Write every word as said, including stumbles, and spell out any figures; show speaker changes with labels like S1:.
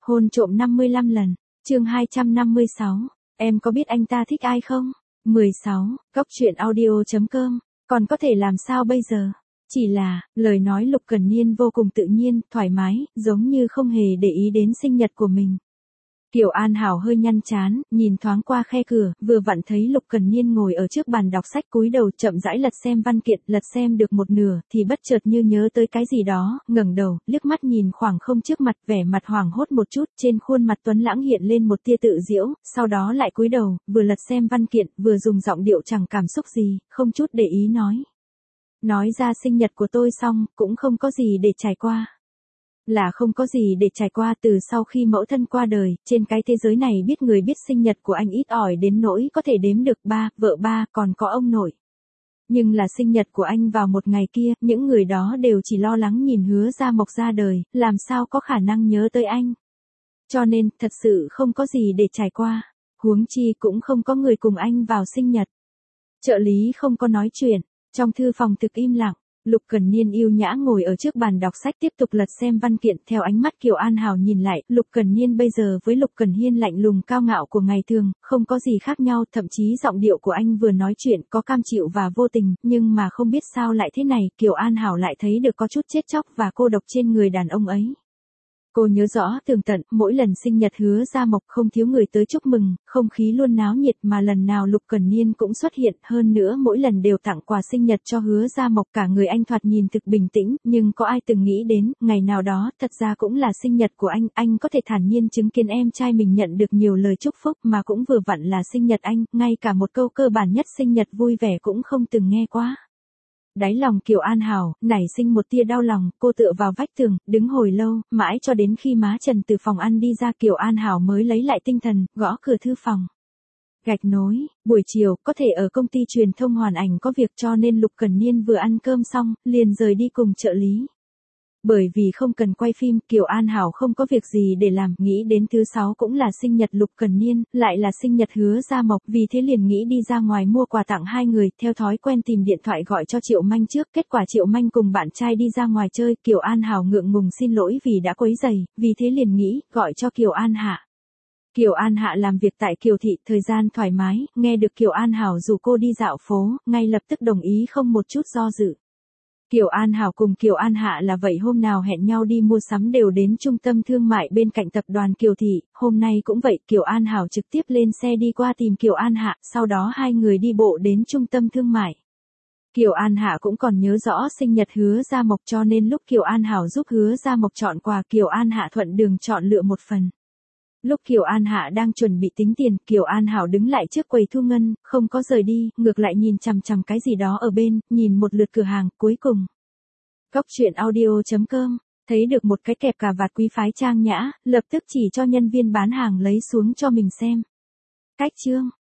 S1: Hôn trộm năm mươi lăm lần, chương hai trăm năm mươi sáu, em có biết anh ta thích ai không? mười sáu, Cốc truyện audio chấm com, còn có thể làm sao bây giờ? Chỉ là, lời nói Lục Cẩn Niên vô cùng tự nhiên, thoải mái, giống như không hề để ý đến sinh nhật của mình. Kiều An Hảo hơi nhăn chán, nhìn thoáng qua khe cửa, vừa vặn thấy Lục Cẩn Niên ngồi ở trước bàn đọc sách cúi đầu chậm rãi lật xem văn kiện, lật xem được một nửa, thì bất chợt như nhớ tới cái gì đó, ngẩng đầu, liếc mắt nhìn khoảng không trước mặt, vẻ mặt hoảng hốt một chút, trên khuôn mặt tuấn lãng hiện lên một tia tự giễu, sau đó lại cúi đầu, vừa lật xem văn kiện, vừa dùng giọng điệu chẳng cảm xúc gì, không chút để ý nói. Nói ra sinh nhật của tôi xong, cũng không có gì để trải qua. Là không có gì để trải qua từ sau khi mẫu thân qua đời, trên cái thế giới này biết người biết sinh nhật của anh ít ỏi đến nỗi có thể đếm được ba, vợ ba, còn có ông nội. Nhưng là sinh nhật của anh vào một ngày kia, những người đó đều chỉ lo lắng nhìn Hứa Gia Mộc ra đời, làm sao có khả năng nhớ tới anh. Cho nên, thật sự không có gì để trải qua. Huống chi cũng không có người cùng anh vào sinh nhật. Trợ lý không có nói chuyện, trong thư phòng thực im lặng. Lục Cẩn Niên yêu nhã ngồi ở trước bàn đọc sách tiếp tục lật xem văn kiện theo ánh mắt Kiều An Hảo nhìn lại, Lục Cẩn Niên bây giờ với Lục Cẩn Hiên lạnh lùng cao ngạo của ngày thường, không có gì khác nhau, thậm chí giọng điệu của anh vừa nói chuyện có cam chịu và vô tình, nhưng mà không biết sao lại thế này, Kiều An Hảo lại thấy được có chút chết chóc và cô độc trên người đàn ông ấy. Cô nhớ rõ tường tận, mỗi lần sinh nhật Hứa Gia Mộc không thiếu người tới chúc mừng, không khí luôn náo nhiệt mà lần nào Lục Cẩn Niên cũng xuất hiện, hơn nữa mỗi lần đều tặng quà sinh nhật cho Hứa Gia Mộc, cả người anh thoạt nhìn thực bình tĩnh, nhưng có ai từng nghĩ đến, ngày nào đó, thật ra cũng là sinh nhật của anh, anh có thể thản nhiên chứng kiến em trai mình nhận được nhiều lời chúc phúc mà cũng vừa vặn là sinh nhật anh, ngay cả một câu cơ bản nhất sinh nhật vui vẻ cũng không từng nghe qua. Đáy lòng Kiều An Hảo, nảy sinh một tia đau lòng, cô tựa vào vách tường, đứng hồi lâu, mãi cho đến khi má Trần từ phòng ăn đi ra Kiều An Hảo mới lấy lại tinh thần, gõ cửa thư phòng. Gạch nối, buổi chiều, có thể ở công ty truyền thông Hoàn Ảnh có việc cho nên Lục Cẩn Niên vừa ăn cơm xong, liền rời đi cùng trợ lý. Bởi vì không cần quay phim, Kiều An Hảo không có việc gì để làm, nghĩ đến thứ sáu cũng là sinh nhật Lục Cẩn Niên, lại là sinh nhật Hứa Gia Mộc, vì thế liền nghĩ đi ra ngoài mua quà tặng hai người, theo thói quen tìm điện thoại gọi cho Triệu Manh trước, kết quả Triệu Manh cùng bạn trai đi ra ngoài chơi, Kiều An Hảo ngượng ngùng xin lỗi vì đã quấy rầy, vì thế liền nghĩ, gọi cho Kiều An Hạ. Kiều An Hạ làm việc tại Kiều Thị, thời gian thoải mái, nghe được Kiều An Hảo rủ cô đi dạo phố, ngay lập tức đồng ý không một chút do dự. Kiều An Hảo cùng Kiều An Hạ là vậy hôm nào hẹn nhau đi mua sắm đều đến trung tâm thương mại bên cạnh tập đoàn Kiều Thị, hôm nay cũng vậy, Kiều An Hảo trực tiếp lên xe đi qua tìm Kiều An Hạ, sau đó hai người đi bộ đến trung tâm thương mại. Kiều An Hạ cũng còn nhớ rõ sinh nhật Hứa Gia Mộc cho nên lúc Kiều An Hảo giúp Hứa Gia Mộc chọn quà Kiều An Hạ thuận đường chọn lựa một phần. Lúc Kiều An Hạ đang chuẩn bị tính tiền, Kiều An Hảo đứng lại trước quầy thu ngân, không có rời đi, ngược lại nhìn chằm chằm cái gì đó ở bên, nhìn một lượt cửa hàng, cuối cùng. Cốc truyện audio chấm com, thấy được một cái kẹp cà vạt quý phái trang nhã, lập tức chỉ cho nhân viên bán hàng lấy xuống cho mình xem. Cách chương.